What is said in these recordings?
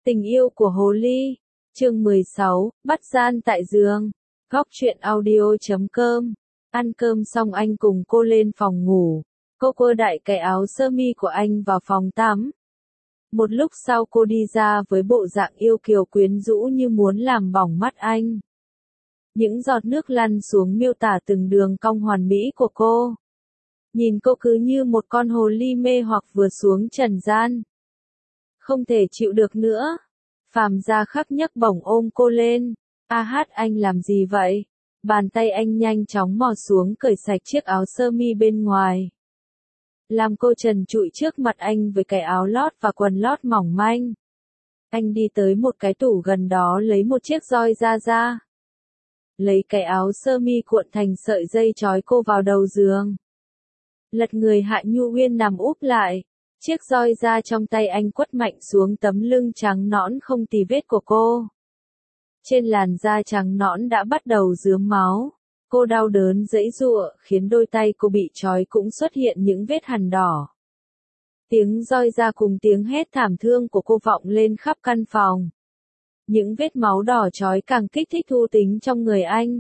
Tình yêu của Hồ Ly, chương 16, bắt gian tại giường. Góc truyện audio.com. Ăn cơm xong anh cùng cô lên phòng ngủ. Cô quơ đại cái áo sơ mi của anh vào phòng tắm. Một lúc sau cô đi ra với bộ dạng yêu kiều quyến rũ như muốn làm bỏng mắt anh. Những giọt nước lăn xuống miêu tả từng đường cong hoàn mỹ của cô. Nhìn cô cứ như một con hồ ly mê hoặc vừa xuống trần gian. Không thể chịu được nữa. Phàm Gia Khắc nhấc bổng ôm cô lên. Anh làm gì vậy? Bàn tay anh nhanh chóng mò xuống cởi sạch chiếc áo sơ mi bên ngoài. Làm cô trần trụi trước mặt anh với cái áo lót và quần lót mỏng manh. Anh đi tới một cái tủ gần đó lấy một chiếc roi ra. Lấy cái áo sơ mi cuộn thành sợi dây trói cô vào đầu giường. Lật người Hạ Nhu Uyên nằm úp lại. Chiếc roi ra trong tay anh quất mạnh xuống tấm lưng trắng nõn không tì vết của cô. Trên làn da trắng nõn đã bắt đầu rướm máu. Cô đau đớn giãy giụa, khiến đôi tay cô bị trói cũng xuất hiện những vết hằn đỏ. Tiếng roi ra cùng tiếng hét thảm thương của cô vọng lên khắp căn phòng. Những vết máu đỏ trói càng kích thích thú tính trong người anh.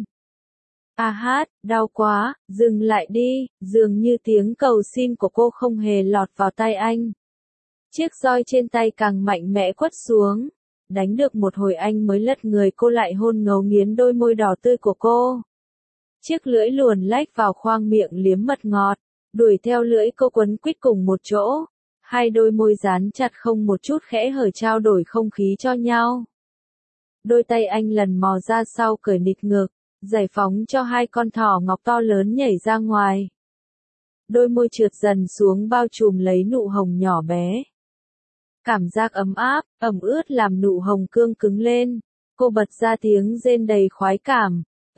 Đau quá, dừng lại đi, dường như tiếng cầu xin của cô không hề lọt vào tai anh. Chiếc roi trên tay càng mạnh mẽ quất xuống. Đánh được một hồi anh mới lật người cô lại hôn ngấu nghiến đôi môi đỏ tươi của cô. Chiếc lưỡi luồn lách vào khoang miệng liếm mật ngọt, đuổi theo lưỡi cô quấn quýt cùng một chỗ. Hai đôi môi dán chặt không một chút khẽ hở trao đổi không khí cho nhau. Đôi tay anh lần mò ra sau cởi nịt ngực, giải phóng cho hai con thỏ ngọc to lớn nhảy ra ngoài. Đôi môi trượt dần xuống bao trùm lấy nụ hồng nhỏ bé. Cảm giác ấm áp, ẩm ướt làm nụ hồng cương cứng lên. Cô bật ra tiếng rên đầy khoái cảm.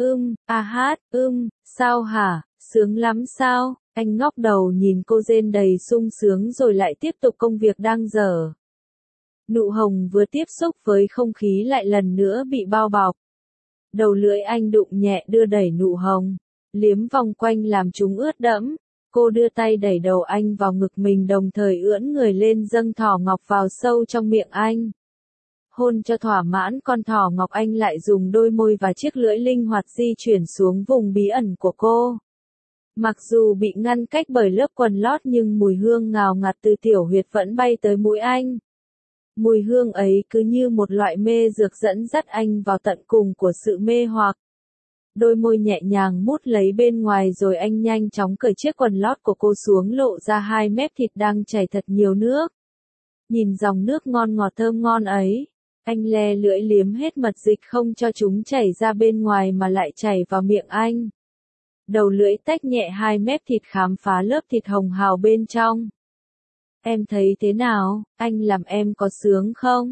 Sao hả, sướng lắm sao? Anh ngóc đầu nhìn cô rên đầy sung sướng rồi lại tiếp tục công việc đang dở. Nụ hồng vừa tiếp xúc với không khí lại lần nữa bị bao bọc. Đầu lưỡi anh đụng nhẹ đưa đẩy nụ hồng, liếm vòng quanh làm chúng ướt đẫm. Cô đưa tay đẩy đầu anh vào ngực mình đồng thời ưỡn người lên dâng thỏ ngọc vào sâu trong miệng anh. Hôn cho thỏa mãn con thỏ ngọc anh lại dùng đôi môi và chiếc lưỡi linh hoạt di chuyển xuống vùng bí ẩn của cô. Mặc dù bị ngăn cách bởi lớp quần lót nhưng mùi hương ngào ngạt từ tiểu huyệt vẫn bay tới mũi anh. Mùi hương ấy cứ như một loại mê dược dẫn dắt anh vào tận cùng của sự mê hoặc. Đôi môi nhẹ nhàng mút lấy bên ngoài rồi anh nhanh chóng cởi chiếc quần lót của cô xuống lộ ra hai mép thịt đang chảy thật nhiều nước. Nhìn dòng nước ngon ngọt thơm ngon ấy, anh le lưỡi liếm hết mật dịch không cho chúng chảy ra bên ngoài mà lại chảy vào miệng anh. Đầu lưỡi tách nhẹ hai mép thịt khám phá lớp thịt hồng hào bên trong. Em thấy thế nào, anh làm em có sướng không?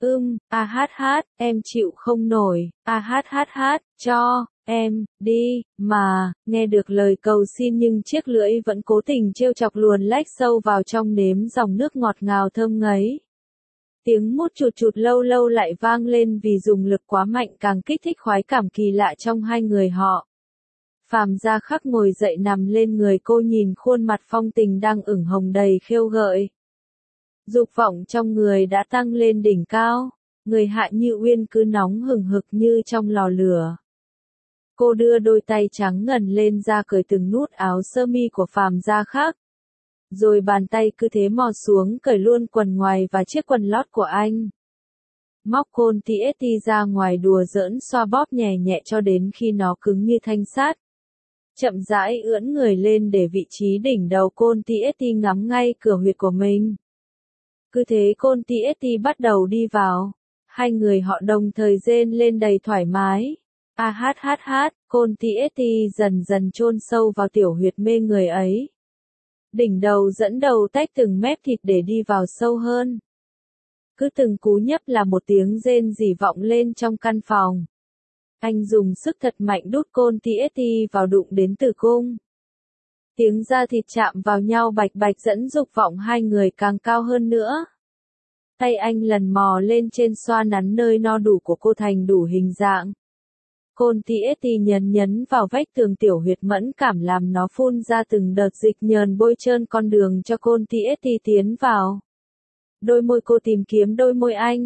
Em chịu không nổi, cho, em, đi, mà, nghe được lời cầu xin nhưng chiếc lưỡi vẫn cố tình trêu chọc luồn lách sâu vào trong nếm dòng nước ngọt ngào thơm ngấy. Tiếng mút chụt chụt lâu lâu lại vang lên vì dùng lực quá mạnh càng kích thích khoái cảm kỳ lạ trong hai người họ. Phàm Gia Khắc ngồi dậy nằm lên người cô nhìn khuôn mặt phong tình đang ửng hồng đầy khêu gợi. Dục vọng trong người đã tăng lên đỉnh cao, người Hạ Như Uyên cứ nóng hừng hực như trong lò lửa. Cô đưa đôi tay trắng ngần lên ra cởi từng nút áo sơ mi của Phàm Gia Khắc. Rồi bàn tay cứ thế mò xuống cởi luôn quần ngoài và chiếc quần lót của anh. Móc côn TST ra ngoài đùa giỡn xoa bóp nhẹ nhẹ cho đến khi nó cứng như thanh sắt. Chậm rãi ưỡn người lên để vị trí đỉnh đầu côn TST ngắm ngay cửa huyệt của mình. Cứ thế côn TST bắt đầu đi vào. Hai người họ đồng thời rên lên đầy thoải mái. Côn TST dần dần chôn sâu vào tiểu huyệt mê người ấy. Đỉnh đầu dẫn đầu tách từng mép thịt để đi vào sâu hơn. Cứ từng cú nhấp là một tiếng rên rỉ vọng lên trong căn phòng. Anh dùng sức thật mạnh đút côn TST vào đụng đến tử cung. Tiếng da thịt chạm vào nhau bạch bạch dẫn dục vọng hai người càng cao hơn nữa. Tay anh lần mò lên trên xoa nắn nơi no đủ của cô thành đủ hình dạng. Côn TST nhấn vào vách tường tiểu huyệt mẫn cảm làm nó phun ra từng đợt dịch nhờn bôi trơn con đường cho côn TST tiến vào. Đôi môi cô tìm kiếm đôi môi anh.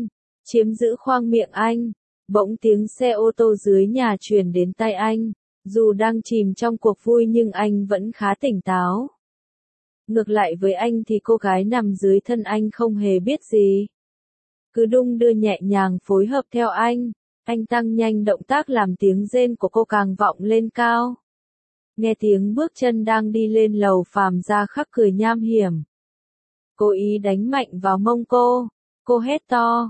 chiếm giữ khoang miệng anh. Bỗng tiếng xe ô tô dưới nhà truyền đến tai anh. Dù đang chìm trong cuộc vui nhưng anh vẫn khá tỉnh táo. Ngược lại với anh thì cô gái nằm dưới thân anh không hề biết gì. Cứ đung đưa nhẹ nhàng phối hợp theo anh. Anh tăng nhanh động tác làm tiếng rên của cô càng vọng lên cao. Nghe tiếng bước chân đang đi lên lầu, Phàm Gia Khắc cười nham hiểm. Cố ý đánh mạnh vào mông cô. Cô hét to,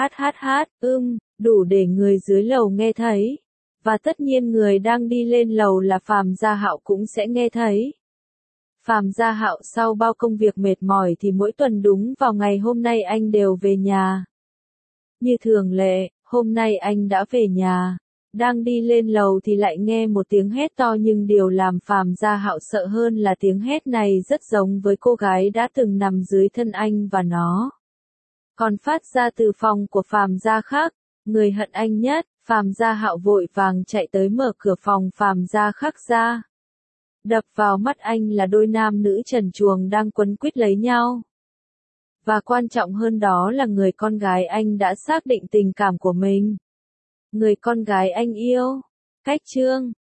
đủ để người dưới lầu nghe thấy. Và tất nhiên người đang đi lên lầu là Phàm Gia Hạo cũng sẽ nghe thấy. Phàm Gia Hạo sau bao công việc mệt mỏi thì mỗi tuần đúng vào ngày hôm nay anh đều về nhà. Như thường lệ, hôm nay anh đã về nhà. Đang đi lên lầu thì lại nghe một tiếng hét to, nhưng điều làm Phàm Gia Hạo sợ hơn là tiếng hét này rất giống với cô gái đã từng nằm dưới thân anh và nó còn phát ra từ phòng của Phàm Gia Khắc. Người hận anh nhất, Phàm Gia Hạo vội vàng chạy tới mở cửa phòng Phàm Gia Khắc ra. Đập vào mắt anh là đôi nam nữ trần truồng đang quấn quýt lấy nhau. Và quan trọng hơn đó là người con gái anh đã xác định tình cảm của mình. Người con gái anh yêu. Cách chương